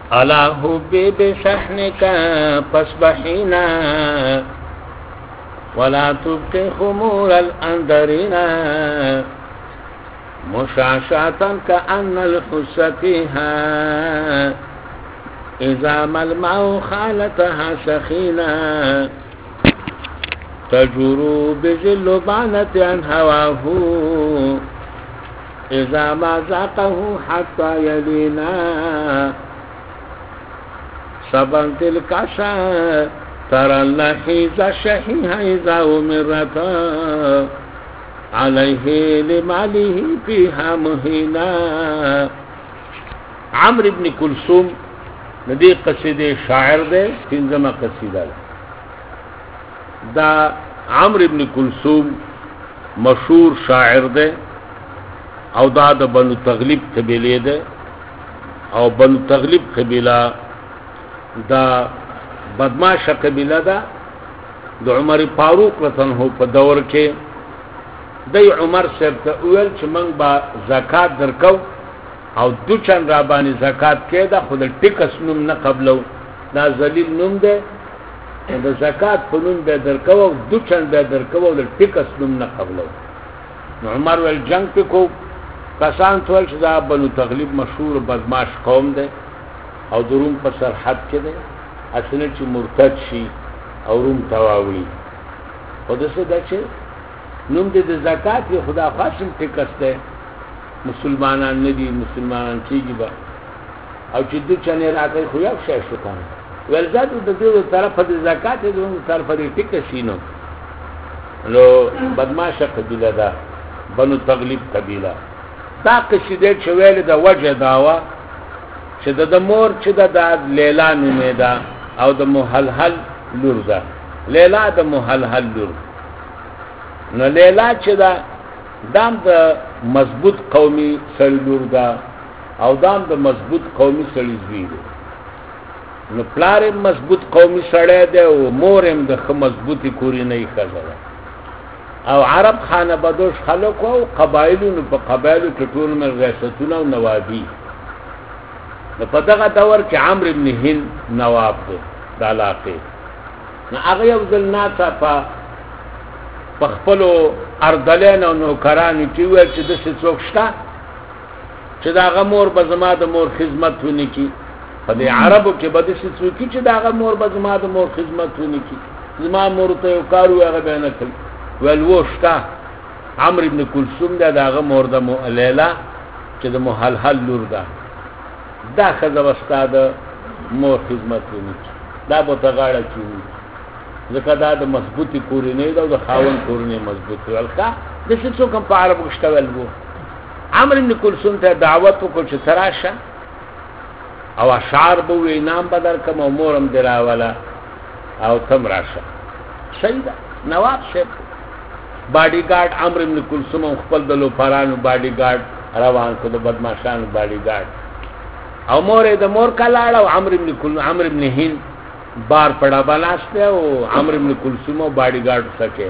الا حبی بشحنک فاصبحینا ولا تبقي خمور الأندرين مشعشعة كأن الحس فيها إذا ما الماء خالتها سخينا تجر بجل بعنة عن هواه إذا ما ذاقه حتى يلينا صبا تلك عشاء ترى اللحيز الشحيح إذا أمرتا عليه لماله فيها مهينا. عمرو بن کلثوم ندی قصیده شاعر دے پنځمه قصیده دا عمرو بن کلثوم مشهور شاعر دے او دا د بنو تغلب قبیله ده او بنو تغلب قبیله دا بدمعشه قبیله ده د عمر فاروق رضی الله په دور کې د عمر صاحب ته ویل چې موږ با زکات درکو او دو چن را باندې زکات کېده خو د ټیکس نوم نه قبلو دا ذلیل نوم ده د زکات په نوم به درکو او دو چن به درکو او د ټیکس نوم نه قبلو. نو عمر ول جنگ په کو کسان ټول چې دا بنو تغلب مشهور بدمعش قوم ده او د روم په سرحد کې ده اصله چې مرتد شي او روم تواوي او دسه دا چې نوم دې د زکات یې خدا خاصم ټیکس ده مسلمانان نه دي مسلمانان کېږي به او چې د چنې راځي خو یو شی شو کنه ول زاد د دې طرفه د زکات د طرفه د ټیکس نو نو بدمعشه قبیله ده بنو تغلب قبیله دا قصیده چې ویل د وجه داوا چې د مور چې د لیلا نومه ده او د محلحل لور ده لیلا د محلحل لور نو لیلا چې دا دام د مضبوط قومي سړی لور ده او دام د مضبوط قومي سړی زوی ده نو پلار مضبوط قومي سړی ده او مور هم د مضبوطی کورنۍ ښځه ده او عرب خانه بدوش خلق او قبایلونو په قبایلو کې ټول من ریاستونه او نوابي نو په دغه دور کې عمرو بن هند نواب دی د علاقې نو هغه یو ځل ناڅه په خپلو اردلین او نوکرانو کې ویل چې داسې څوک شته چې د هغه مور به زما د مور خدمت ونه کړي په دې عربو کې به داسې څوک چې د هغه مور به زما د مور خدمت ونه کړي زما مور ته یو کار وي هغه به نه کوي ویل و شته عمرو بن کلثوم دی د هغه مور د لیلا چې د محلحل لور ده دا ښځه به ستا د مور خدمت ونه کړي دا به ته غاړه کېږي ځکه دا د مضبوطې کورنۍ ده او د خاوند کورنۍ مضبوطې ویل ښه داسې څوک هم په عربو کې شته ویل و عمرو بن کلثوم ته دعوت وکړو چې ته راشه او اشعار به ووایي انعام به درکړم او مور هم دې راوله او ته هم راشه صحیح ده نواب صاحب باډي ګارډ عمرو بن کلثوم هم خپل د لوپارانو باډي ګارډ روان کړو د بدمعشانو باډي ګارډ او مور یې د مور کلاړ او عمرو بن هند بار پڑا بناسته او عمرو بن کلثوم او باډي ګارډ سکه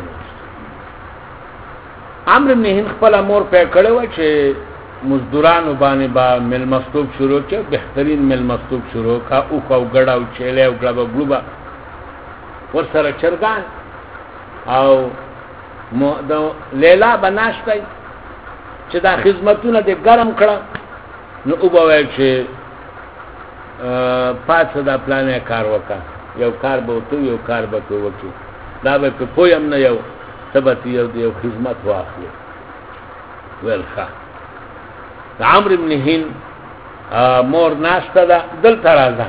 عمرو بن هند خپل مور په کړه و چې مزدورانو باندې با ملمستوب شروع کړ بهترین ملمستوب شروع کا او کو ګډا او چيله او ګړبا ګلوبا ور سره چرګان او د لیلا بناسته چې دا خدمتونه دې ګرم کړه نو او به چې پاتې دا پلانې کار وکړه یو کار به وته یو کار به تو وکړي دا به په پویم نه یو ثبت یو خدمت واخلي ویل ښه عمرو بن هند مور ناشته ده دلته راځه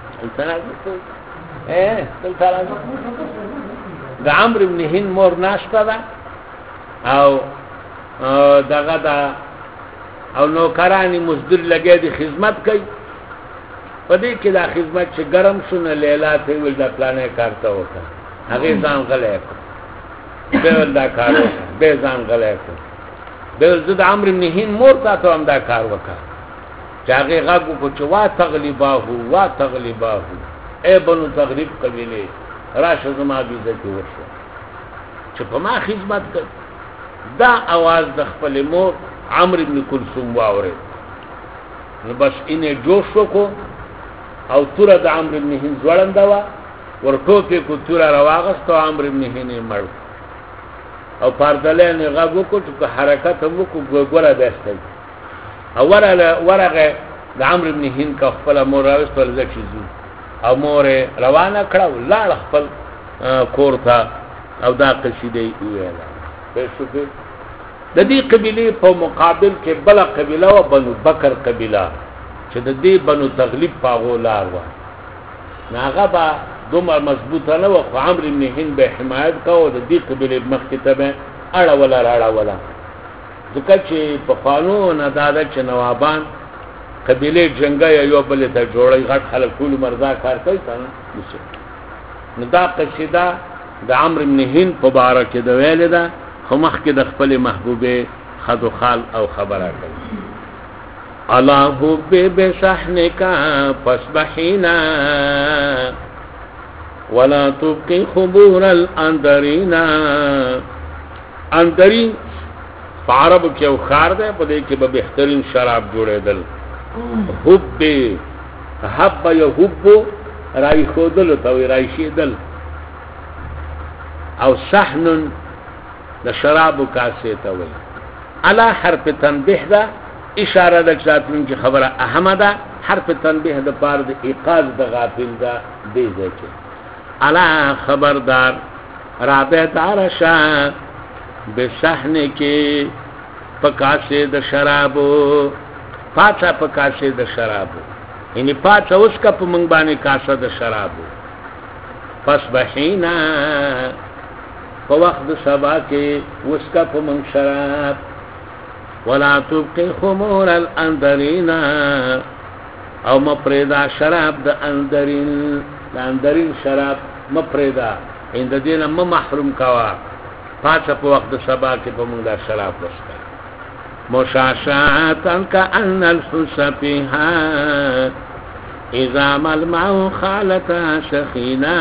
دلته راځه د عمرو بن هند مور ناشته ده او دغه ده او نوکرانی مزدور لګیا دي خدمت کوي په دې کې دا خدمت چې ګرم شونه لیلا ته ویل دا پلانې کارته وکړه هغه ځان غلې کړ به ول دا کار به ځان غلې کړ به زد عمرو بن هند مور ته هم دا کار وکړه چې هغه غږ کو چې وا تغلیباه اے بنو تغلیب قبیله راشه زما دې ته ورشه چې په ما خدمت کوي دا आवाज د خپل مور عمرو بن کلثوم واورید نو بس اینه جوش وکړو او توره د عمرو بن هند ځوړنده وه ورټوپې کو توره راواغست او عمرو بن هند یې مړ او پاردلین یې غږ وکړو چې که حرکت هم وکړو ګوره بهستی او ورغه د عمرو بن هند که خپله مور راوستله ځکه چې ځو او مور یې روانه کړه ولاړ خپل کور ته او دا قصیده یې وویله د دې قبیلې په مقابل کې بله قبیله وه بنو بکر قبیله چې د دې بنو تغلیب په هغو لار وه نو هغه به دومره مضبوطه نه وه خو عمرو بن هند به یې حمایت کوه د دې قبیلې مخکې ته به اړوله راړوله ځکه چې پخوانو نه دا ده چې نوابان قبیلې جنګه یو بلې ته جوړوي غټ خلک ټول عمر دا کار کوي که نه نو دا قصیده د عمرو بن هند په باره کې د ویلې ده خو مخکې د خپلې محبوبې خد و خال او خبره کوي علا حب بصحنک فاصبحینا ولا تبقي خبور الاندرین اندرین په عربو کې یو ښار دی په دې کې به بهترین شراب جوړېدل حب حب یحب رایښودلو ته وایي رایښېدل او صحن د شرابو کاسې ته وایي علا حرف تنبیه ده اشاره ده چې راتلونکې خبره اهمه ده حرف تنبیه د پاره د ایقاظ د غافل ده دې ځای کې علا خبردار رابطار شه بصحن کې پکاسې د شرابو پاڅه پکاسې د شرابو یعنی پاڅه اوس کا په مونږ باندې کاسه د شرابو فاصبحینا په وخت د سبا کې اوس کا په مونږ شراب ولا تبقي خمور الاندرین او مپریدا شراب د اندرین شراب مپریدا اند دینه محروم کوا پاڅه په وخت د سبا کې په مونږ دا شراب وسته مشاشاتن کأن الحس فيها اذا ملمع خالتا سخینا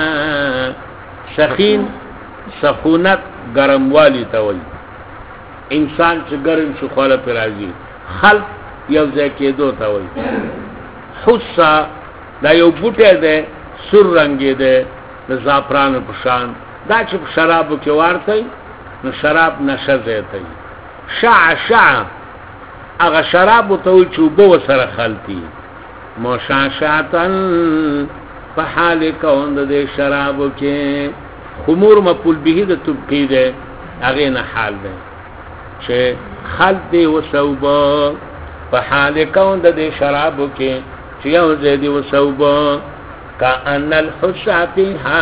سخین سخونت گرموالی ته وایي انسان چې ګرم شي خواله پرې راځي خلط یو ځای کېدو ته وایي حسا دا یو بوټی دی سور رنګې دی د زعفرانو په شان دا چې په شرابو کې وارتی نو شراب نشه زیاتی شع هغه شرابو ته وایي چې اوبه ورسره خلطي مشاشاتن په حال کون د دې شرابو کې خمور مفعول به د تبقی دی هغې نه حال دی چې خلط دی وصوبه په حال کون د دې شرابو کې چې یو ځای دی وصوبه کأن الحس فيها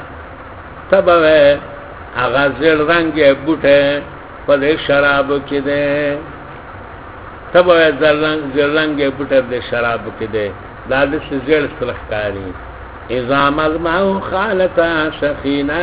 تبوه هغه زیړ رنګې بوټی په دې شرابو کې دی تبوه زیړ رنګې بوټی په دې شرابو کې دی دا داسې زیړ سره ښکاري اذا ملمع خالتا سخینا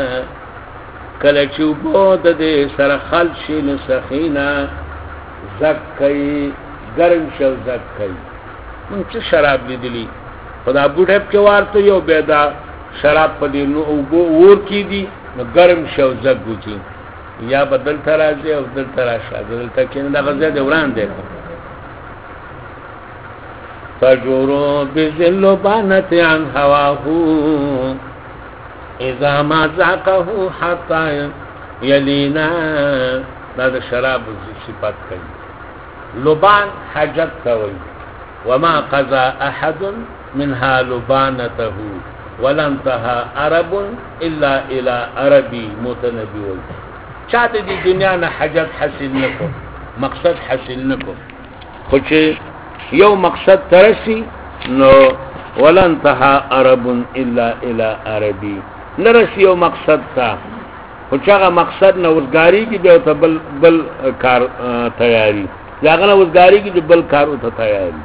کله چې اوبه د دې سره خلط شي نو سخینا زک کوي ګرم شي او زک کوي مونږ څه شراب لیدلي خو دا بوټی پکې وارته یو بیا دا شراب په دې اوبو اور کې دي نو ګرم شي او زک وکړي یا به دلته راځي او دلته راشه دلته کښېنه دغه ځای دی وړاندې تجورو بذل بانت عن هواه اذا ما ذاقه حتى يلينا دا د شراب صفات کوي لبان حاجت کوي وما قضى احد منها لبانته ولا انتهى عرب الا الى عربي متنبي وي چاته دي دنیا نه حاجت حاصل نکو مقصد حاصل نکو خو چې یو مقصد ترسي نو ولا انتهى عرب الا الى عربي نرسي یو مقصد تا خو چې هغه مقصد نه وزګاری کې به ته بل کار تیاری هغه نه وزګاری کې بل کار ته تیاری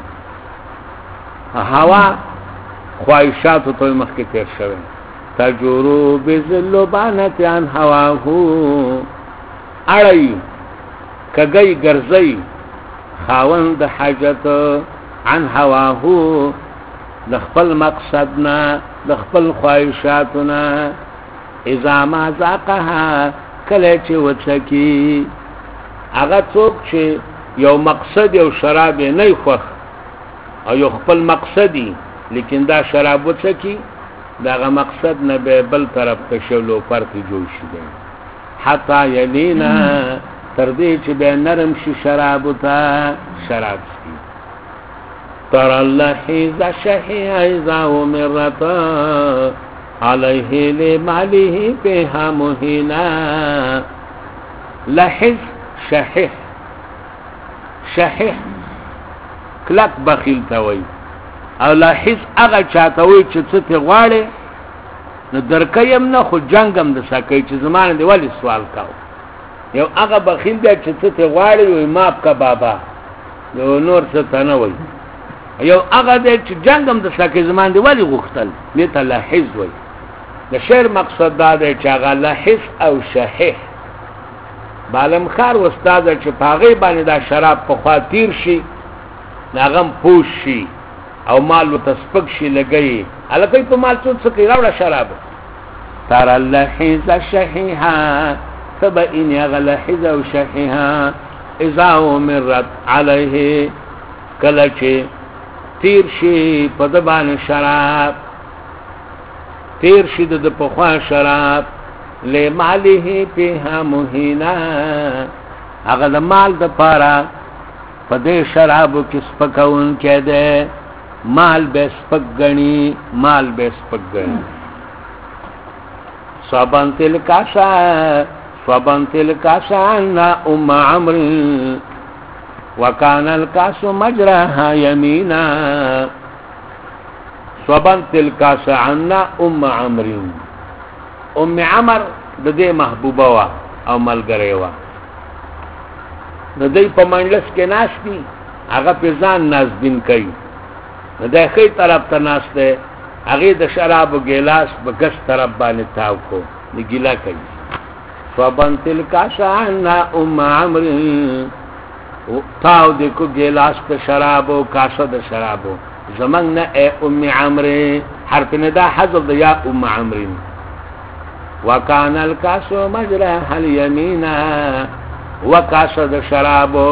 هوا خواهشات ته مخکې تیر شوی تجورو بذل بانت عن هواه اړی کګي ګرځي خاوند حاجت عن هواه د خپل مقصد نه د خپل خواهشاتونه اذا ما ذاقها کله چې وڅکی هغه څوک چې یو مقصد یو شراب نه خوښ او یو خپل مقصدی لیکن دا شراب وڅکی دا مقصد نه به بل طرف ته شولو فرق جوړ شي حتا یلینا تر دې چې به نرم شي شراب ته شراب شي تر الله حیز شحی ایزا مرتا علیه لماله بها مهینا لحظ شحیح شحیح کلک بخیل ته وای او لحظ هغه چاته وای چې څه ته غواړي نو درکیم نه خو جنگم د سکه چې زمانه دی ولی سوال کاو یو هغه بخیل دی چې څه ته غواړي وای ماپ کا بابا نو نور څه ته نه وای یو هغه دی چې جنگم د سکه زمانه دی ولی غختل لته لحظ وای د شعر مقصد دا دی چې هغه لحظ او شحیح بالم خار استاد چې پاغي باندې دا شراب په خاطر شي ناغم پوش شي او مال وتسپک شي لګي الکه په مال څه کې راوړه شراب تر الله حیز شحیحا فبئن يغل حیز او شحیحا اذا مرت علیه کله چې تیر شي په د باندې شراب تیر شي د په خوا شراب له ماله په مهینا هغه د مال د پاره په دې شرابو کې سپکون کې ده مال به سپک غني مال به سپک غني صبن تل کاسا نا ام عمرو وكان الكاس مجراها يمينا صبن تل کاسا عنا ام عمرو ام عمر د دې محبوبه وا او ملګری وا د دې په منځ کې ناشتي هغه په ځان نازبین کوي د خې طرف ته ناشته هغه د شراب او ګلاس په ګس طرف باندې تاو کو د ګیلا کوي فبن تلک شانا ام عمرو تاو د کو ګلاس په شراب او کاسه د شرابو زمنګ نه ام عمرو حرف ندا حذف د یا ام عمرو وكان الكاس مجرى اليمين وكاس د شرابو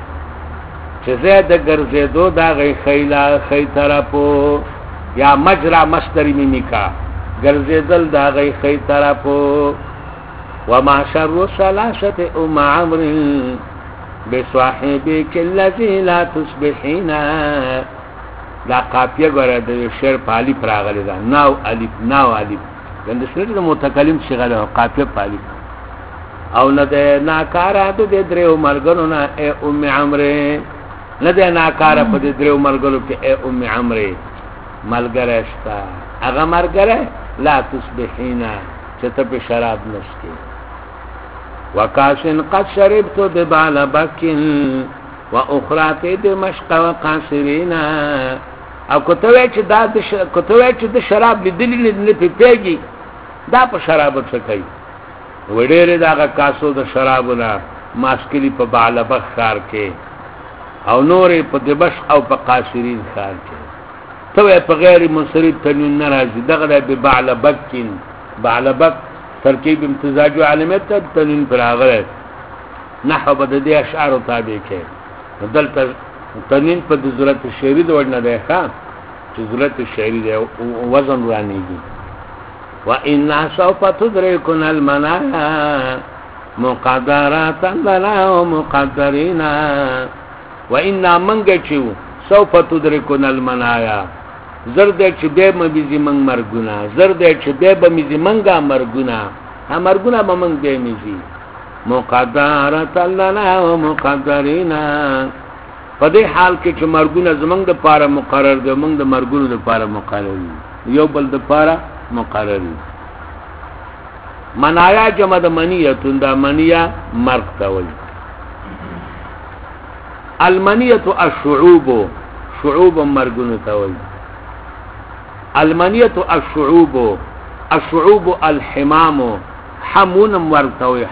چې زید ګرځېدو دا غي خیلا خی طرفو یا مجرى مصدر میمیکا ګرځېدل دا غي خی طرفو وما شر ثلاثه ام عمرو بصاحبك الذي لا تصبحين دا قافیه غره د شعر پالی پراغلی دا ناو الف ناو الف د سنت متکلم شغله قافیه پالی او نه ده ناکاره د درو مرګونو نه ام عمرو نه ده ناکاره په درو مرګونو کې ام عمرو ملګرشتا هغه مرګره لا تصبحینا چې ته په شراب نشته وکاسن قد شربت ببال بکن واخرى دمشق وقاصرينا او کوته چې دا کوته چې د شراب لیدلی نه پیږي دا په شراب څه کوي وړېره دا کاسو د شرابونه ماسکلی په بالبخ خار کې او نورې په دمشق او په قاصرین خار کې ته په غیر منصرف تنوین ناراضي دغه به بالبکین بالبک ترکیب امتزاج علامت تنوین پر هغه نحو بد دې اشعار تابع کې دلته تنوین په ضرورت شعری د وړنه ده ښا چې ضرورت شعری ده وزن رانیږي وان سوف تدركنا المنايا مقدرات لنا ومقدرين وان منغچو سوف تدركنا المنايا زرد چې به مبيزي من مرګنا زرد چې به مبيزي منګه مرګنا مرګنا به من به مبيزي مقدرات لنا ومقدرين په دې حال کې چې مرګونه زمنګ د پاره مقرر دي موږ د مرګونو د پاره مقرر یو بل د پاره مقرر منایا جمع د منیه دا منیه مرګ ته وایي المنیه الشعوب شعوب مرګونه ته وایي المنیه الشعوب الشعوب الحمام حمون مرګ ته وایي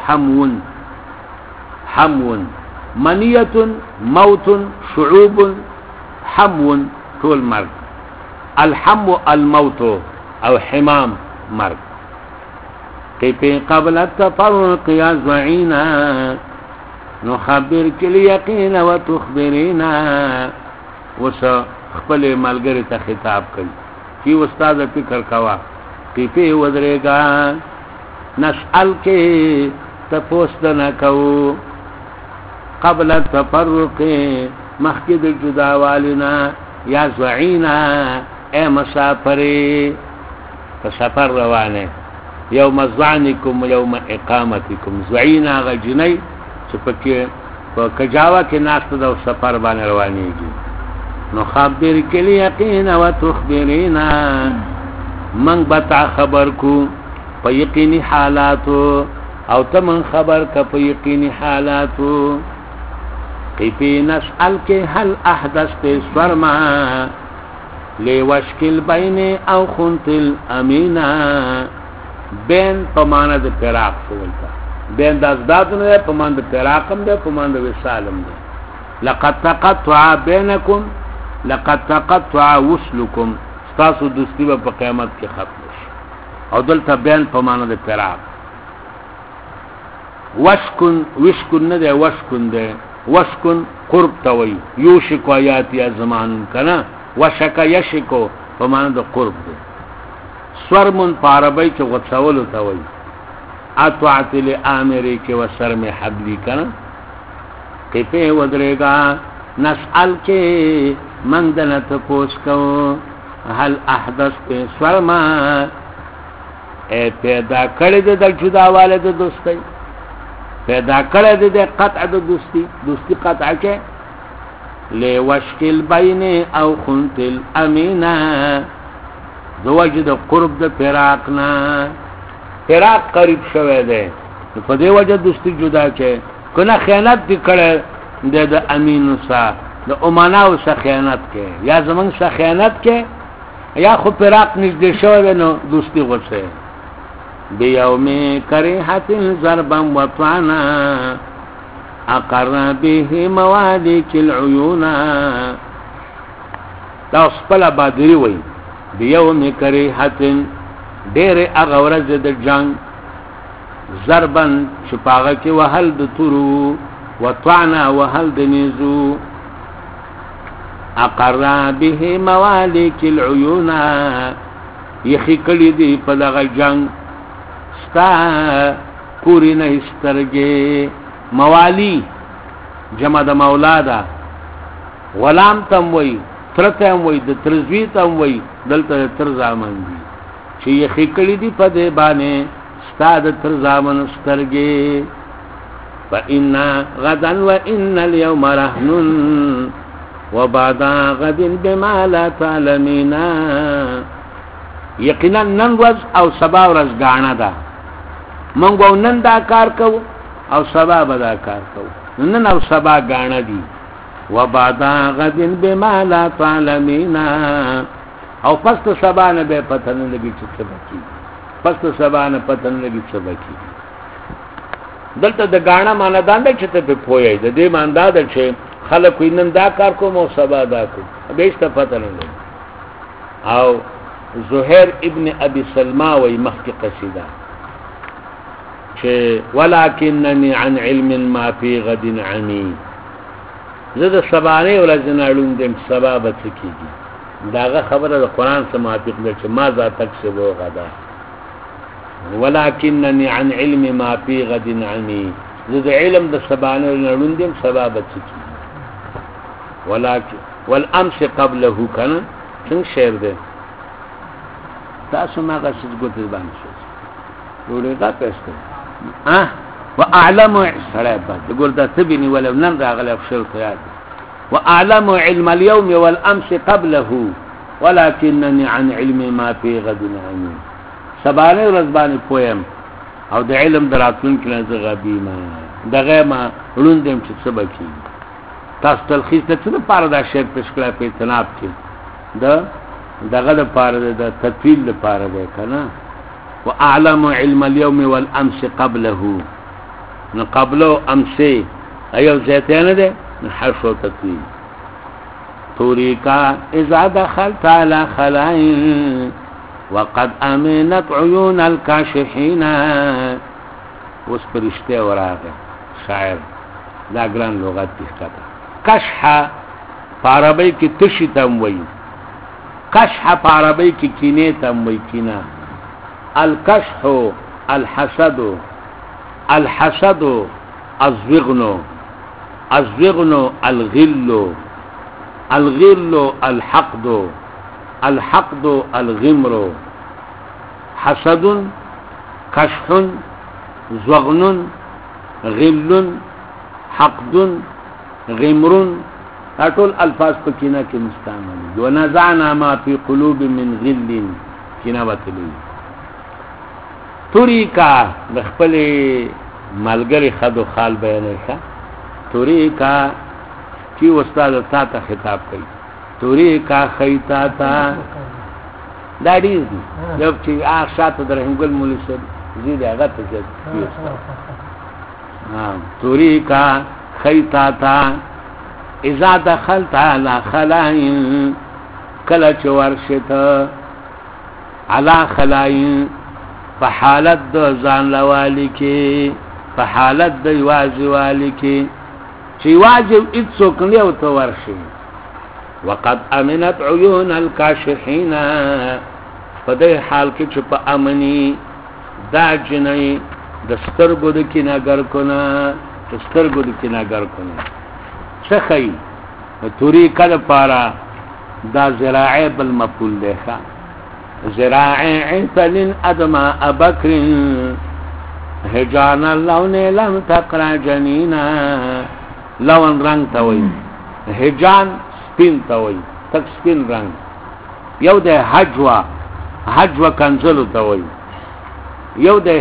حمون منیه موت شعوب حمون طول مرګ الحم الموت او حمام مرګ كيف قبل التفرق يا زعينا نخبرك اليقين وتخبرينا خپل ملګری ته خطاب کوي چې استاد فکر کوا کې په ودرېګا نسأل کې تپوست نه کو قبل التفرق مخکې د جداوالنا یا زعینا اے مسافری په سفر روانه یوم ظعنکم یوم اقامتکم زعینا غجنی چې پکې په کجاوا کې ناست د سفر باندې روانيږي نو خبر کلی یقین او تخبرینا من بتا خبر کو په یقیني حالاتو او ته من خبر کا په یقیني حالاتو کیفی نسأل کے هل احدثت سورما لیوشکل بین او خنت الامینا بین پمانا د فراق سولتا بین د ازدادو نه پمان د فراقم ده پمان د وصالم ده لقد تقطع بینکم لقد تقطع وصلکم ستاسو دوستی په قیامت کې ختم شي او دلته بین پمانا د فراق وشکن نه ده وشکن ده وشکن قرب توي یوشک آیات یا زمان کنا وشک یشکو پمانا د قرب ده سورمن پاربای چې غڅول توي اطاعت لامری کې وسرم حبلی کنا کې په ودرېګا نسأل کې من دنه تپوس کو هل احدث په سورما پیدا کړی د جداواله د دوستۍ پیدا کړی د قطع د دوستی قطع کې لوشکل بین او خنت الامینا زوجد قرب د فراقنا فراق قریب شوه ده په دې وجه دوستی جدا کې کنه خیانت دې کړه د امین سره د اماناو سره خیانت کې یا زمون سره خیانت کې یا خو فراق نږدې شوه نو دوستی غوسه بیوم کریحت ضربا وطعنا اقر به موالک العیون دا خپل بادری وای بیوم کریحت ډېر هغه ورځ د جنگ ضربن شپاغه کې وهل د تورو وطعنا وهل د نيزو اقر به موالک العیون یخی کلی دی په دغه جنگ ستا پوری نه استرګې موالی جمع د مولا ده غلام تم وای ترته وای د ترزوی تم وای دلته تر زامن دي چې یخی کلی دی په دې باندې ستا د تر زامن سترګې فإن غدا وإن اليوم رهن وبعد غد بما لا تعلمين یقینا نن ورځ او سبا ورځ غاڼه ده مونږ نن دا کار کوو او سبا به دا کار کوو نن او سبا غاڼه دي وبعد غد بما لا تعلمين او پس ته سبا نه به پته نه لګي چې څه بکی پس ته سبا نه پته نه لګي څه بکی دلته د غاڼه معنی دا نه چې ته په پوهې د دې ماندا ده چې خلک وینن دا کار کوم او سبا دا کوم به څه پته نه لګي او زهير ابن ابي سلمى وي مخکې قصیده چې ولكنني عن علم ما في غد عمي زه د سبانه ولزنا علوم دم سبا به کیږي داغه خبره د قران سره موافق ده چې ما ذا تکسب غدا ولكنني عن علم ما في غد عمي زه د علم د سبانه علوم دم سبا به کیږي ولكن والامس قبله كان څنګه شعر ده تاسو ما غسل ګوتې باندې شو ورګه پېسته واعلم سرابه تقول ده تبني ولو نن راغله فشل قياد واعلم علم اليوم والامس قبله ولكنني عن علم ما في غد عمي سبانه رزبانه پویم او د علم دراتون کله غبي ما دغه ما لوندم چې سبکی تاسو تلخیص ته څه پاره دا شعر پښکړه په تناب کې دغه د پاره د تطویل لپاره ده کنه واعلم علم اليوم والامس قبله نو قبله امسه ايو زيتين ده حرف تطويل طريقا اذا دخلت على خلائن وقد امنت عيون الكاشحين وسپرشته وراغه شاعر دا ګران لغت دي کته کشح عربی کی تشی تم وی کشح پا عربی کی کینے تم وی کینا الکشح الحسد الحسد الزغن الزغن الغل الغل الحقد الحقد الغمر حسد کشح زغن غل حقد غمر اټول الفاظ په کینا کې مستعمل دي ونزعنا ما في قلوب من غل کینا وتلی طریقہ د خپل ملګری خدو خال بیانې ښه طریقہ کی استاد تا ته خطاب کوي طریقہ خیتا تا دا دې جب چې شاته درهم ګل مولوی صاحب زید هغه ته ځي طریقہ خیتا تا اذا دخلت على خلائن کله چې ورشت على خلائن په حالت د ځان لوالي کې په حالت د واجب والی کې چې واجب اڅوک نه او تو ورشي وقد امنت عيون الكاشحين په دې حال کې چې په امني دا جنې د سترګو د کیناګر کونه د سترګو د کیناګر کونه شخی توری کله پارا دا زراعه بالمفعول ده زراعه عفلن ادما ابکر هجان اللون لم تقرا جنینا لون رنگ توي هجان سپین توي تک سپین رنگ یو ده حجوا کنزلو توي یو ده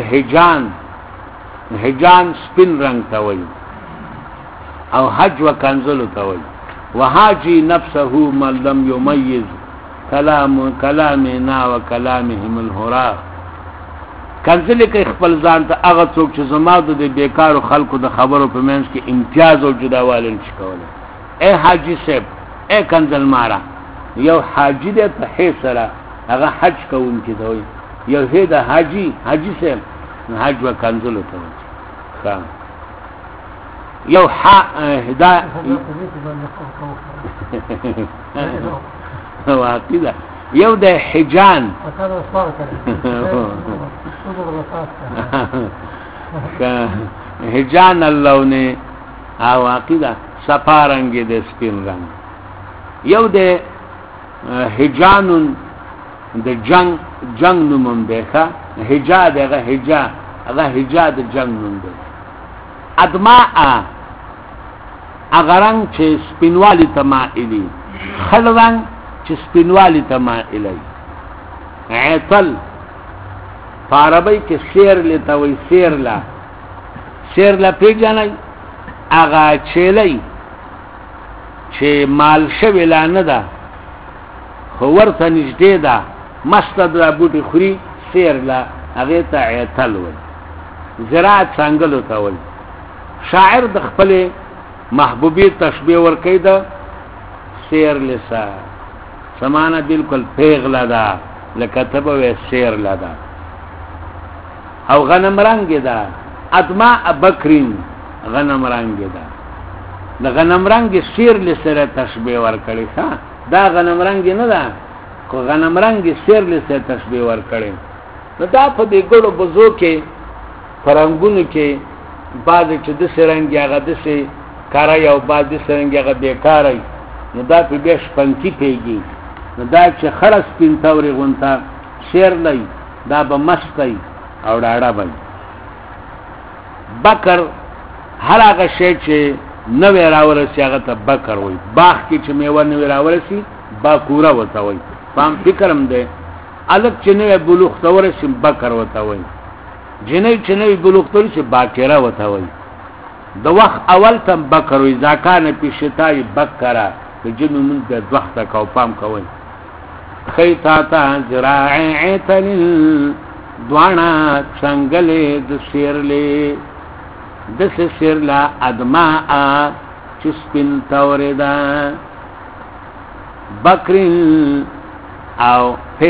هجان سپین رنگ توي او حج و کنزلو توي وحاجي نفسه من لم يميز كلامنا وكلامهم الهراء کنزل کې خپل ځان ته هغه څوک چې زما د بیکارو خلکو د خبرو په منځ کې امتیاز او جداوالی نشي کولی اے حاجی صاحب اے کنزل مارا یو حاجی دې په حسره هغه حج کوونکی دی یو هدا حاجی صاحب حج و کنزلو توي خام یو هدا واقعا یو د حجان حجان اللون واقعا سپارنګ د سپین رنگ یو د حجان د جنگ نوم ده حجا دغه حجا د جنگ نوم ده ادماء اغرنګ چې سپینوالی تمائلی خلرنګ چې سپینوالی تمائلی عطل عربی کې سیر لته وي سیر لا پیژنای اغا چلی چې مال شوی لا نه ده خو ورته نږدې ده مستد را بوټي خوري سیر لا هغه ته عطل وي زراعت څنګه لته وي شاعر د خپل محبوبی تشبیه ورکی دا سیر لسا سمانا بالکل پیغلا دا لکتب وی سیر لدا او غنم رنگ دا ادماء بکرین غنم رنگ دا غنم رنگ سیر لسر تشبیه ورکڑی دا غنم رنگ نه دا کو غنم رنگ سیر لسر تشبیه ورکڑی دا پا دی گڑو بزو کے فرنگونو کے بعد چې د سرنګ هغه د سي کارای او بعد د سرنګ هغه بیکارای نو دا په بیش پنځي پیږي نو دا چې خرس پین توري غونتا شیر لای دا به مستای او ډاډه بل بکر هر هغه شی چې نوې راورسي هغه ته بکر وای باغ کې چې میوه نوې راورسي با کورا وتا وای پام فکرم ده الک چې نوې بلوغ تورسي بکر وتا وای جنې چې نوې بلوغ تورسي باکره وتا وای د وخت اول تم بکر وای ځکانه په شتای بکرا د جنو من د وخت کا پام کوي خیتا تا زراعتن دوانا څنګهله د سیرلې د سیرلا ادماء چسپن توردا بکرین او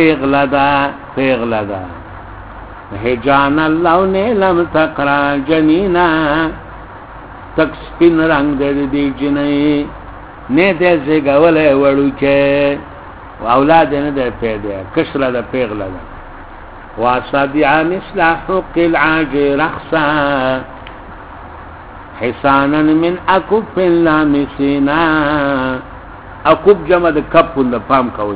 پیغلدا هجان اللون لم تقرا جنینا تک سپین رنگ دې جنې نه دې زګولې وړو کې اولاد نه دې پیدا کشره د پیغله ده وصدع مثل حق العاج رخصا حسانا من اكف لامسنا اكف جمع د کپ د پام کوي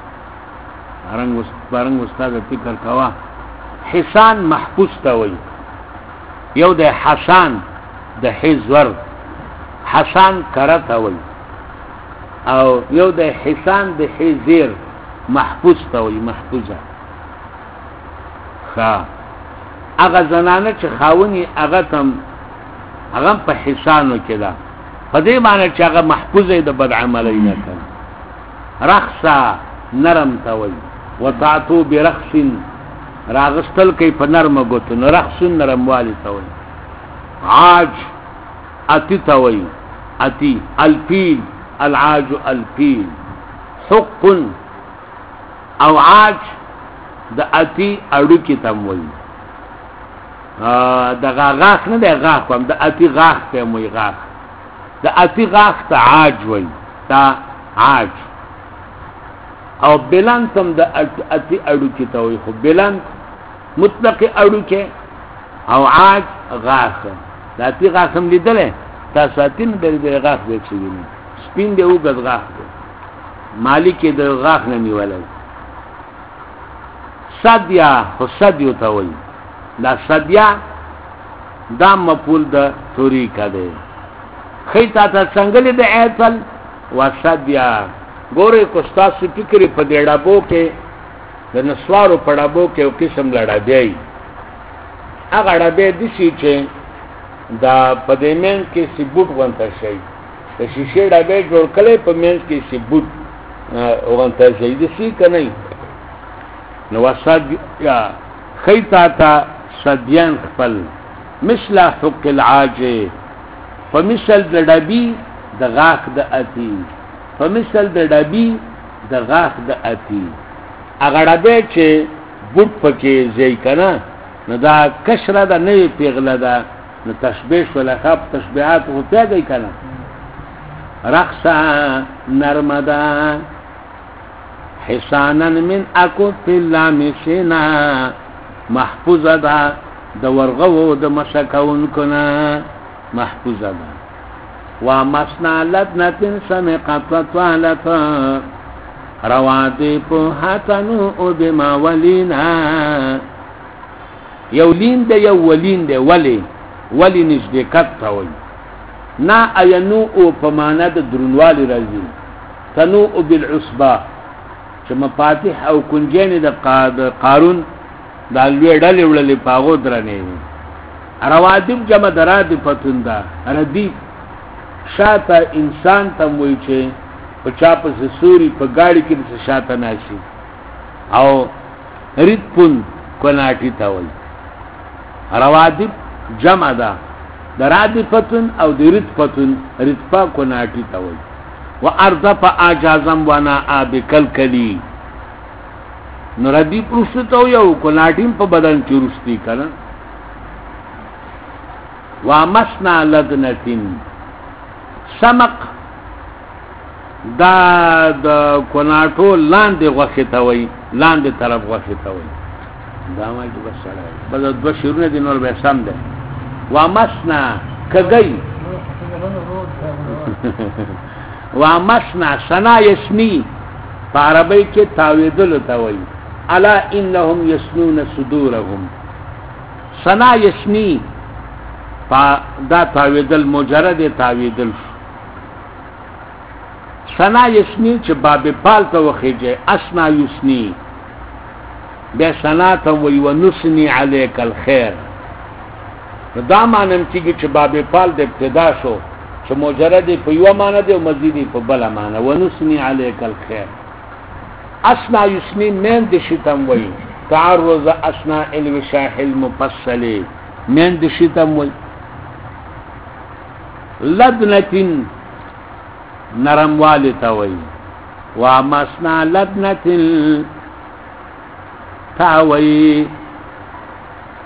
رنگ استاد فکر کوا حسان محبوس تا وي یو د حسان د حزور حسان کرتا وي او یو د حسان د حزیر محبوس تا وي محفوظه ها هغه زنانه چې خاوني هغه تم هغه په حسانو کې ده په دې معنی چې هغه محفوظه د بد عملی نه کوي رخصه نرم تا وي وطاعتو برخص راغستل کوي په نرمه ګوتو نو رخص نرم والی تا وي عاج اتی تا وي اتی الفیل العاج الفیل حق او عاج د اتی اړو کې تم وي د غاغ نه د غاغ کوم د اتی غاغ ته موي غاغ د اتی غاغ ته عاج وي تا عاج او بلان تم د اتی اړو کې ته وي خو بلان مطلق اړو کې او عاج غاغ د اتی غاغ هم لیدل تاسو اتین د غاغ وڅوي سپین دی او غاغ مالک د غاغ نه نیولای صدیا خو صدیو ته وي دا صدیا دا مفعول د طریقه ده خیتا ته څنګه د ایتل وصدیا ګوره کو تاسو فکر په دې ډابو کې د نسوارو په ډابو کې یو قسم لړا دی هغه ډابې د شي چې دا په دې من کې سبوت غونته شي د شیشې ډابې جوړ کړي په من کې سبوت غونته شي د شي کنه نو وصد یا خیتا تا صدیان خپل مثل حق العاج فمثل د ډبی د غاخ د اتی فمثل د ډبی د غاخ د اتی اگر ډبې چې بوت پکې ځای کنه نو دا کشره ده نه پیغله ده نو تشبیه ولا خاب تشبیهات هو پیدا کنه رقصا نرمدا حسانا من اكف اللامسنا محفوظه ده د ورغو د مشکون کنا محفوظه ده ومسنا لبنه سمقت طالت روادي په هاتنو او بما ولينا یولین ده یو ولین ده ولی نږدې کته وي نا اينو او په معنا د درنوالي راځي تنو بالعصبه چې مفاتيح او کنجین د قارون د لوی ډلې وړلې پاغو درنه روادب جمع دراد پتوندا ردی شاته انسان تم وای چې په چا په سوري په گاڑی کې د شاته ناشي او ریتپون کناټی تا وای روادب جمع ده دراد پتون او د ریت پتون ریتپا کناټی تا وای وارضف اجازم وانا ابکلکلی نو ردی پرستو یو کناټیم په بدن کې رستی کړه وامسنا لدنتين سمق دا د کناټو لاندې غوښه تا وای لاندې طرف غوښه تا وای دا ما چې بسړای بل د بشیرونه د نور به سم ده وامسنا کګي وامسنا سنا یسنی په عربی کې تاویدل تا وای الا انهم یسنون صدورهم سنا یسنی دا تاویدل مجرد تاویدل سنا یسنی چې باب پال ته وخیږي اسنا یسنی به سنا ته وی ونسنی علیک الخير دا معنی چې باب پال د ابتدا شو چې مجرد په یو معنی دی او مزیدی په بل معنی ونسنی علیک الخير اسنا یسنی من د شتم وی تعرض اسنا الوشاح المفصل من د شتم وی لبنتين نرم والتا وی وامسنا لبنتين تاوی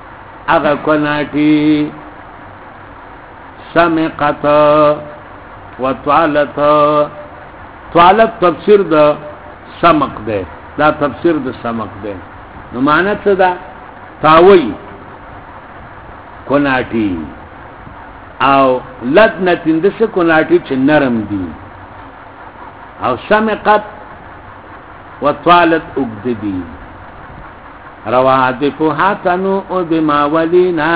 اغا کناتی سمقت وطالت طالت تفسیر د سمق ده دا تفسیر د سمق ده نو معنی څه ده تاوی کناټي او لدنتین دسه کناټي چې نرم دي او سمقت وطالت اگددی روادف حاتنو او بما ولینا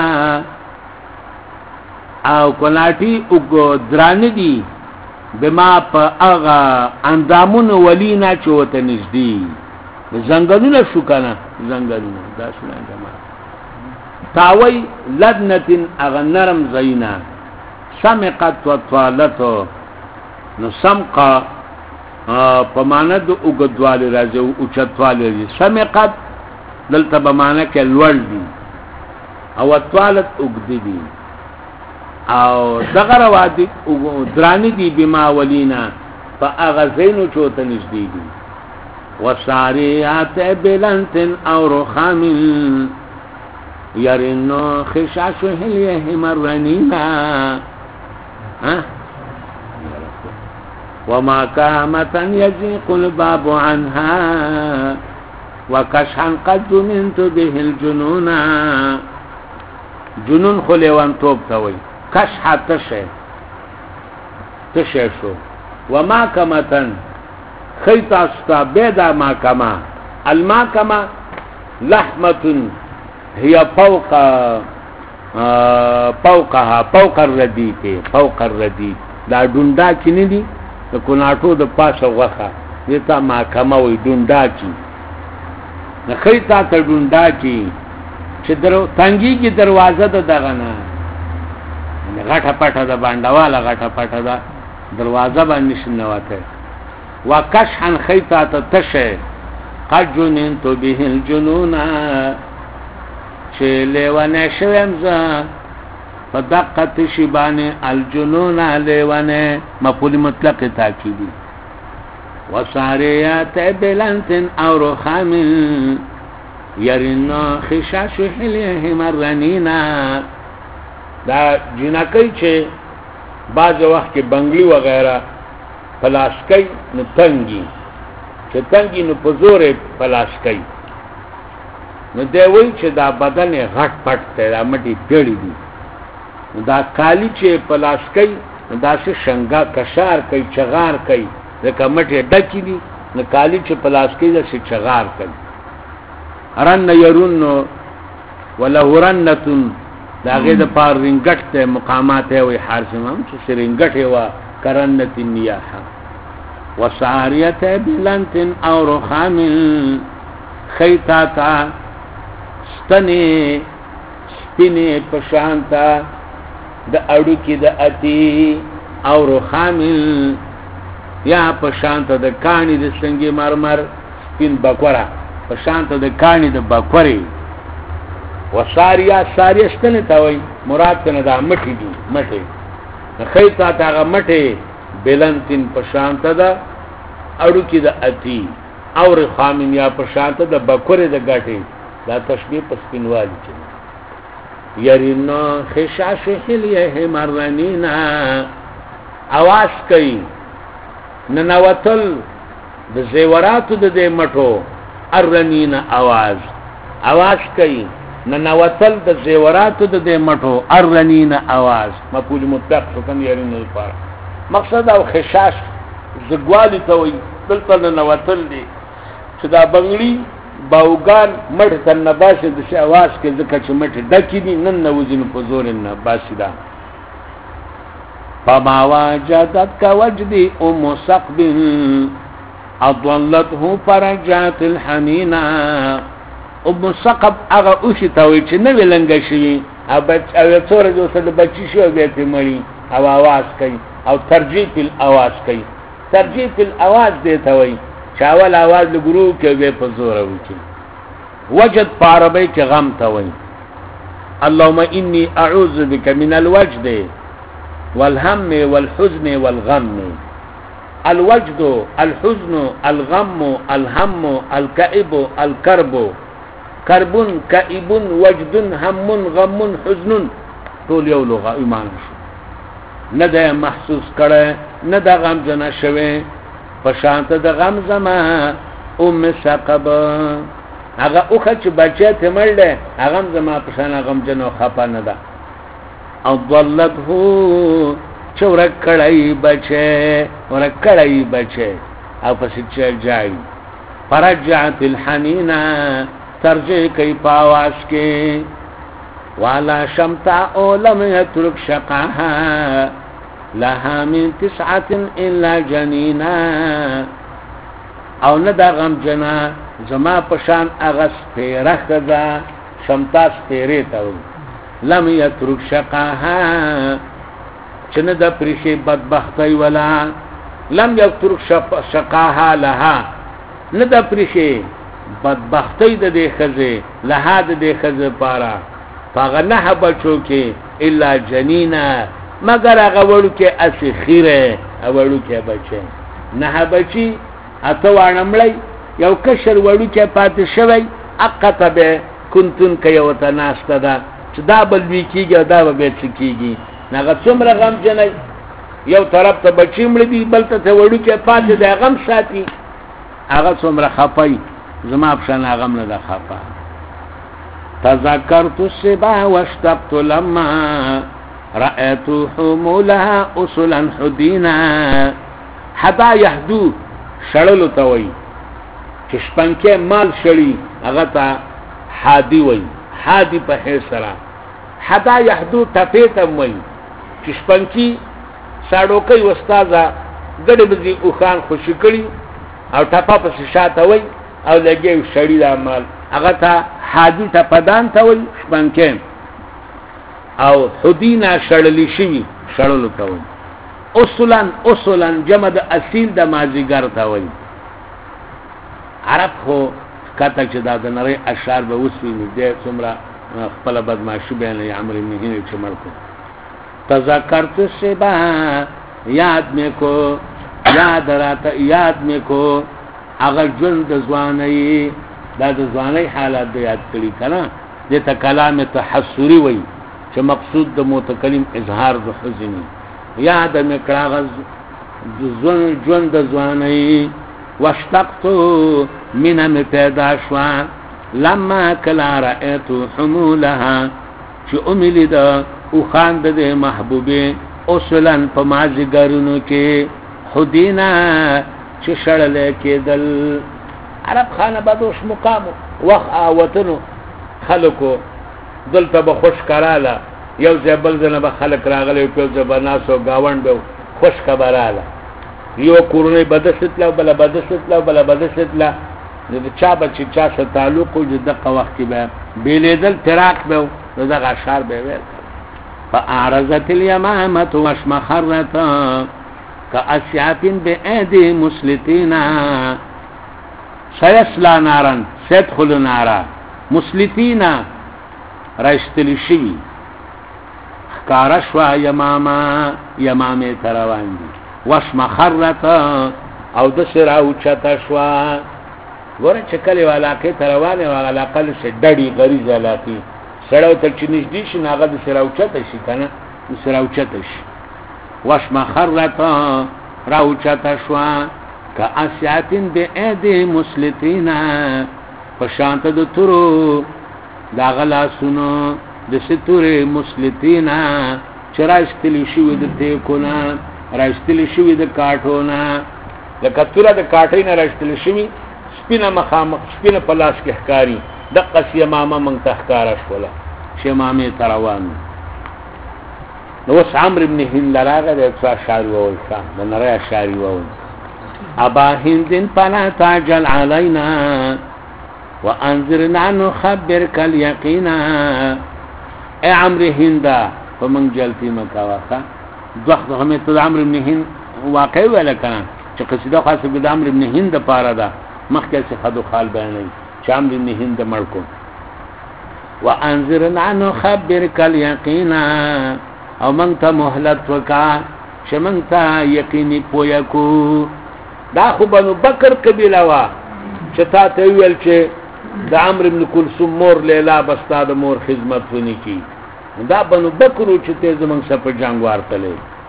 او کناٹی اگدران دی بما پا اغا اندامون ولینا چوتا نزدی زنگلون شو کنا زنگلون دا شنا جماع تاوی لدنتن اغا نرم زینا سمقت وطالتو نو سمقا پمانه د اوګدواله راځي او اوچتواله راځي سمقت دلته بمانه کې لوړ دي او طالت اوګدي او دغه روادي او درانی دي بما ولینا فاغزینو چوته نږدې دي وساریات بلنتن او رخام يرنو خشاش هلیه مرنینا ها وما كامة يزيق الباب عنها وكشحا قد جننت به الجنون جنون خلوان توب توي كشحا تشه شو وما كامة خيط استا بيدا ما كما الما كما لحمة هي فوقها فوق الرديف فوق الرديف دا دوندا چني دي د کناټو د پاسه وخه دیتا محکمه وي ډونډا کی نه خیتا ته ډونډا کی چې درو تنګي کی دروازه د دغه نه غټه پټه د باندواله غټه پټه د دروازه باندې شنواته وکشحن خیتا ته تشه قجنن تو به الجنون چې لیوانه شوم ز فدقت شبان الجنون لیوانه مفعول مطلق تاکیدی وساریات بلنتن او رخام يرنا خشاش حلیه مرنینا دا جنکی چې بعض وخت کې بنگلی وغیرہ پلاسکی نو تنگی چې تنگی نو پزور پلاسکی نو دی وی چې دا بدن غټ پټ ته دا مټي پیړی دي دا کالی چې پلاسکی دا څه شنګا کشار کوي چغار کوي لکه مټي ډکی دي نو کالی چې پلاسکی دا څه چغار کوي رن يرون ولا هرنتن دا غي د پار رنګټ ته مقامات وي حارسمم چې سرنګټ وا کرنت النیاحه وساریت بلنتن او رخام خیطاتا ستنی سپینی پشانتا د اړو کې د اتی او رخام یا پشانتا د کانی د سنگي مرمر سپین بکورا پشانتا د کانی د بکوري وساریا ساریه ستنه تا وای مراد کنه دا مټی دي مټی خیطاتا هغه مټی بلنتن پشانتا د اړو کې د اتی او رخام یا پشانتا د بکوري د غټي دا تشبیه پسپینوالی چه یرینا خشاش حلیه مرنینا آواز کئی ننواتل د زیوراتو د دی مٹو ارنینا آواز کئی ننواتل د زیوراتو د دی مٹو ارنینا آواز مفعول مطلق شکن یرینا پارا مقصد او خشاش زگوالی توی دلتا ننواتل دی چه دا بنگلی باوگان مټ تن نباشه د شي आवाज کې ځکه چې مټ ډکی دي نن نوځینو په زور نه باسي دا فما وجدت كوجدي ام سقب اضلته فرجات الحنينا ام سقب هغه اوشي توي چې نه ولنګ شي او څوره جو سره بچي شو به ته مړي او आवाज کوي او ترجیح الاواز کوي ترجیح الاواز دی توي چاول आवाज لګرو کې به په زور وچی وجد پاربې کې غم توي اللهم اني اعوذ بك من الوجد والهم والحزن والغم الوجد الحزن الغم الهم الكئب الكرب كرب كئب وجد هم غم حزن ټول یو لغه ایمان شو نه ده محسوس کړه نه د غم جنا شوه پشانت د غم زما سقب هغه اوخه چې بچی ته مړل هغه زما پشان غم جنو خپه نه ده او ضلته چورک کړای بچی ورک کړای بچی او پس چې جای فرجعت الحنینا ترجع کی پاواز کې والا شمتا او لم يترك شقاها لها من 9 الا جنینا او نه دا غم جنا زما پشان اغس پیره خدا شمتا سپیره تاو لم يترك شقاها چنه دا پریشی بدبختی ولا لم يترك شقاها لها نه دا پریشی بدبختی د دې خزه لها د دې خزه پارا پاغه نه بچو کې الا جنینا مگر هغه وړو کې اسی خیره وړو کې بچي نه بچي اته وانمړی یو کشر وړو کې پاتې شوی اقطبه کنتن کيوته ناشته دا چې دا بل وی کیږي دا به څه کیږي نه څومره غم جنای یو طرف ته بچی مړ دی بل ته وړو کې پاتې دا غم ساتي هغه څومره خپای زما بشن غم نه ده خپه تذكرت الصبا واشتقت لما رأيت حمولها أصلا حدينا حدا يهدو شړلو ته وای چې شپنکه مال شړی هغه ته حادي وای حادي په هسرا حدا يهدو تفیتم وای چې شپنکی ساړو کوي استاده ګډه بزي او خان خوشی کړي او ټپا په شاته وای او لګي شړی د مال هغه ته حادي ته پدان ته وای شپنکه او حدینا شړلی شي شړلو ته وای اصلا جمع د اصیل د مازیګر ته وای عرب خو کته چې دا د نری اشعار به وسوي دې څومره خپل بدمعشي بیان عمرو بن هند چې مړ کو تذکرت صبا یاد مې کو یاد راته یاد مې کو هغه ژوند د ځواني دا د ځواني حالات د یاد کړی کنه دې ته کلام تحسری وای چې مقصود د متکلم اظهار د حزن یاد مې کړه ژوند د ځواني واشتقت من پیدا شوا لما کلا رأيت حمولها چې امید او خاند د محبوبه اصلا په مازیګرونو کې خدینا چې شړل کېدل عرب خانه بدوش مقام وخ وطنو خلکو دلته به خوش کراله یو ځبل زنه به خلک راغلی په ځبناسو گاوند به خوش کبراله یو کورونه بدستلا بل بدستلا بل بدستلا د چا بچ چا سره تعلق او د دغه وخت به بیلیدل تراق به دغه اشعار به ویل فاعرضت اليمامه واشمخرت كاسيات بايدي مسلتين سيصلى نارا سيدخل نارا مسلتين راشتلی شوی خکارشوا یمامه تروان دی واشمخرت او د سراو چتا شوا ګوره چې کلی علاقه تروانه او علاقه له ډډی غریز علاقه سړیو ته چې نږدې شي هغه د سراو چتا شي کنه د سراو چتا شي واشمخرت راو چتا شوا کاسیاتن بايدي مسلتين پشانت د تورو دا غلا سونو د ستوري مسلتینا چرایستلی شوی د تیکونا رایستلی شوی د کاټونا د کتوره د کاټینا رایستلی شوی سپینه مخامخ سپینه پلاس کې ښکاری د قصیه ماما من تحکار شولا شمامه تروان نو عمرو بن هند راغه د اشعار وول شاه د نری اشعار وول ابا هندن پنا تاجل علینا وانذرنا نخبرك اليقين اے عمرو هندا فمن جلتی مکاوخه ضخ هم ته عمرو بن هند واقع ولا کنه چې قصیده خاصه د عمرو بن هند پاره ده مخکې څه خدو خال بیانې چې عمرو بن هند مړکو وانذرنا نخبرك اليقين او من ته مهلت وکا چې من ته یقیني پویکو دا خو بنو بکر قبیله وا چې تا ته ویل چې د عمرو بن کلثوم مور لیلا بستا د مور خدمت ونی کی دا بنو بکرو چې ته زمون سره په جنگ ورتلې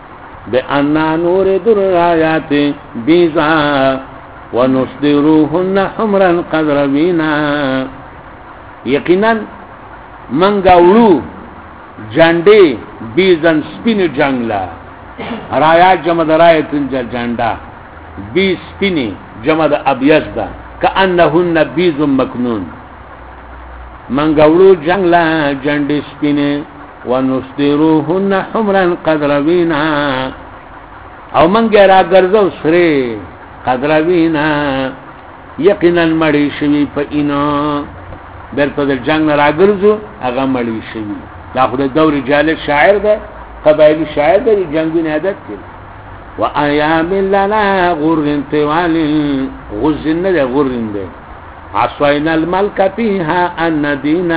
بأننا نورد الرايات بيضا ونصدروهن حمرا قد ربينا یقینا منگا وړو جانډې بیزن سپین جنگلا رایا جمع د رایتن جانډا بی سپینی جمع د ابیض ده کأنهن بیز مکنون منگا وړو جنگلا جانډې سپینه ونصدروهن حمرا قد ربینا او منگا را ګرځو سره قد ربینا یقینا مړی شوی په اینو برته د جنگ راګرځو هغه مړی شوی دا خو د دور جالب شاعر ده قبایلی شاعر ده جنگونه عادت کړي وایام لنا غرن طوال غزن ده غرن ده عصینا الملك فيها الندینا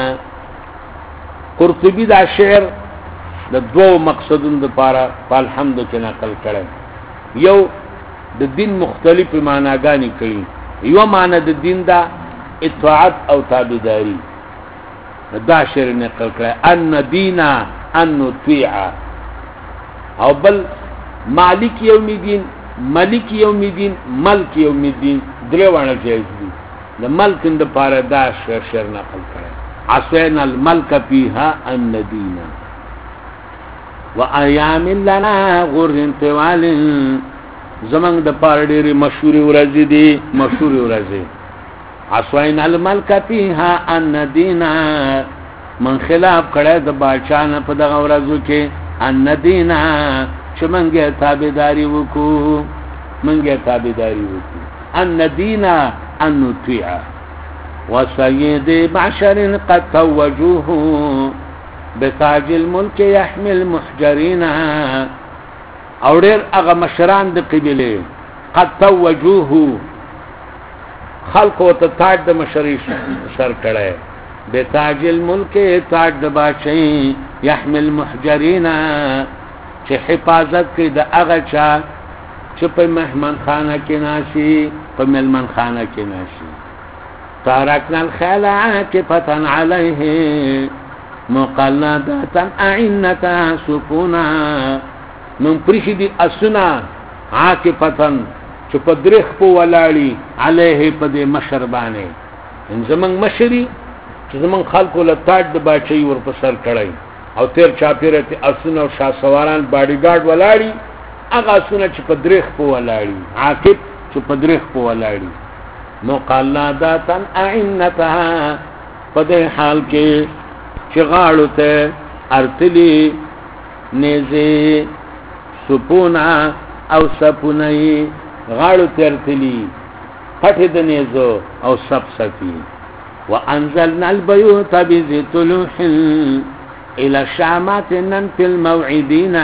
قرطبی دا شعر د دوو مقصدونو لپاره په الحمد کې نقل کړي یو د دین مختلف معناګانی کړي یو معنی د دین دا اطاعت او تابعداري دا شعر نقل کړي ان دینا ان نطيع او بل مالک یوم الدین ملک یوم الدین ملک یوم الدین دروانه جایز دي د ملک د پاره دا شعر نقل کړي عصينا الملك فيها الندينا وايام لنا غر طوال زمنګ د پاره ډېری مشهور ورځې دي مشهور ورځې عصينا الملك فيها الندينا من خلاف کړه د بادشاہ په دغه ورځو کې الندينا چې منګه تابعداري وکړو منګه تابعداري وکړو الندينا ان نطيع وسيد معشر قد توجوه بتاج الملك يحمل محجرين او ډېر هغه مشران د قبيله قد توجوه خلق او ته تاج د مشري سر کړه بتاج الملك تاج د بادشاہي يحمل محجرين چې حفاظت کوي د هغه چا چې په مهمان خانه کې ناشي په ملمن خانه کې ناشي تاركنا الخيل عاكفة عليه مقلدة أعنتها سكونا من پرشد السنة عاكفة چو پا درخ پو ولالی علیه پا دی مشر بانے ان زمان مشری چو زمان خلقو لطاج دا باچهی ورپسر کڑای او تیر چاپیرتی السنة و شاه سواران باڈیگارد ولالی اگا السنة چو پا درخ پو ولالی عاکف چو پا درخ پو ولالی مقلداتن اعنتها پا دی حال کے چغاڑو تے ارتلی نیزی سپونا او سپونای غاڑو تے ارتلی پٹی دنیزو او سپ سپی وانزلنا البیوت بذی طلوح الى الشامات ننفی الموعدین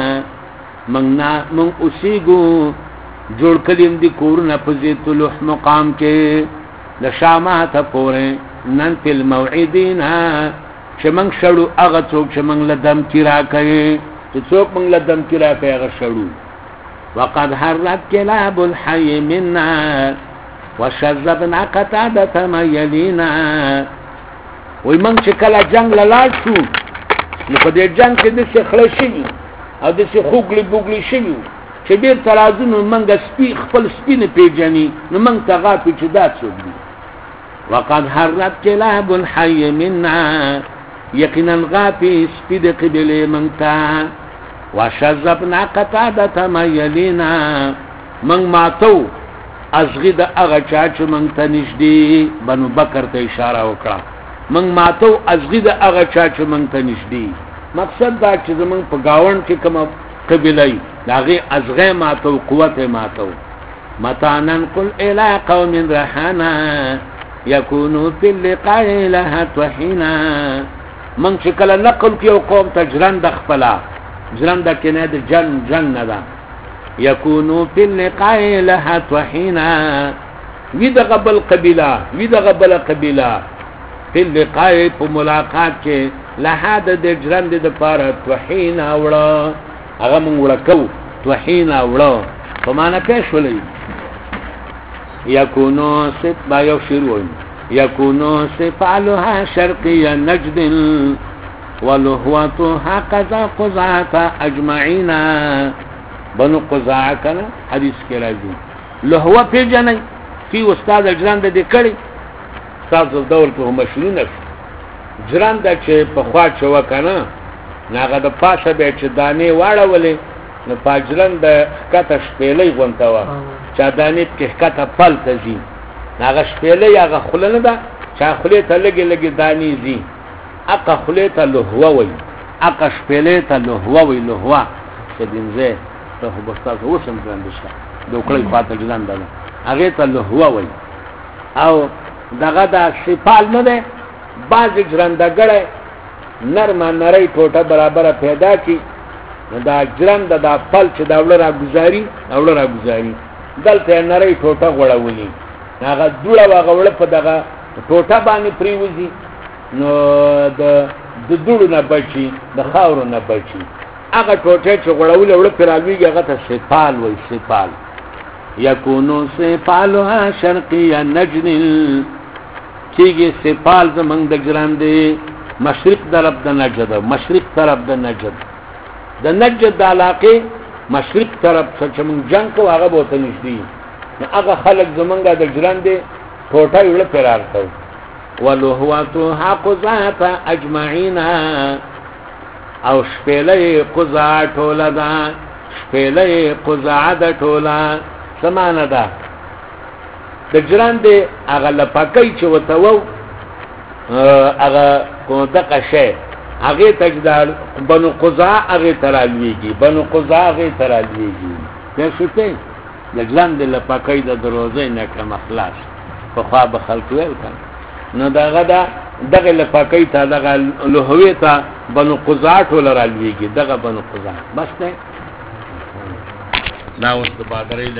من اسیگو جوړ کلیم دی کورنا پزی طلوح مقام کې د شامات پورې نن په الموعدین چې موږ شړو هغه څوک چې موږ لدم کیرا کوي چې څوک موږ لدم کیرا کوي هغه شړو وقد حرت كلاب الحي منا وشذبنا قتادة ميلينا وي موږ چې کله جنگ لاړ شو نو په دې جنگ کې د څه خلشي او د څه خوګلي بوګلي شي چې بیر ترازونو منګه سپی خپل سپینه پیجنی نو منګ ته غاپی چې دا څوک دی وقد حرت كلاب الحي منا یقینا غاپی سپی د قبله منتا وشذبنا قتادة ميلينا من ماتو ازغی د هغه چا چې منګ ته نږدې بنو بکر ته اشاره وکړه من ماتو ازغی د هغه چا چې منګ ته نږدې مقصد دا چې زمونږ په گاون کې کوم قبیله لاغي ازغه ماتو قوت ماتو متى ننقل الى قوم رحانا يكون في اللقاء لها توحينا من شکل نقل کیو قوم تجرند خپلا جرند کنه د جن ندا يكون في اللقاء لها توحينا وید قبل قبیله في اللقاء په ملاقات کې لها د جرند د پاره توحينا وړه هغه مونږ ورکو توحینا وړو په معنا کې شولې یکونو ست با یو شروع یکونو سفالها شرقی نجد ولهوة هكذا قزعة اجمعين بنو قزعة کنا حدیث کې راځي لهوه پیژنئ فی استاد اجران د دې کړي استاد دور په مشرون جران د چې په خوا چو کنه ناغه د پاشه به چې دانه واړولې نو پاجران د کته شپېلې غونته وا چا دانه کې کته پل تزي ناغه شپېلې هغه خلنه ده چا خلې ته لګي لګي دانی زی اقا خلې ته لهوه وي اقا شپېلې ته لهوه وي لهوه چې دینځه ته په بستاز وسم ځان دشته دوکړې فاته ځان ده هغه ته لهوه وي او دغه د سپال نه ده باز جرندګړې نرمه نری ټوټه برابر پیدا کی دا جرند د خپل چې دا وړه راګزاري دلته نری ټوټه غړولې هغه دوړه واغوړه په دغه ټوټه باندې پریوزي نو د دوړو نه بچي د خاورو نه بچي هغه ټوټه چې غړولې وړه پرالوي هغه ته سپال وای سپال یکونو سپالها شرقی نجد کیږي سپال زمنګ د ګراندې مشرق طرف د نجد د نجد د علاقه مشرق طرف چې موږ جنگ کو هغه بوته نشدي نو هغه خلک زمنګ د ګراندې ټوټه یې پرار کړ ولهواتو حقذات اجمعین او شپېلې قزا ټوله ده شپېلې قزا د ټوله سمانه ده د جران دی هغه لپکای چې وته وو هغه کو دغه شی هغه تجدار بنو قزا هغه ترالویږي یا شته د جران دی لپکای د دروازې نه کړم اخلاص په خوا به خلق ویل کنه نو دغه لپکای ته دغه لهوی ته بنو قزا ټول رالویږي دغه بنو قزا بس نه دا اوس د بادرې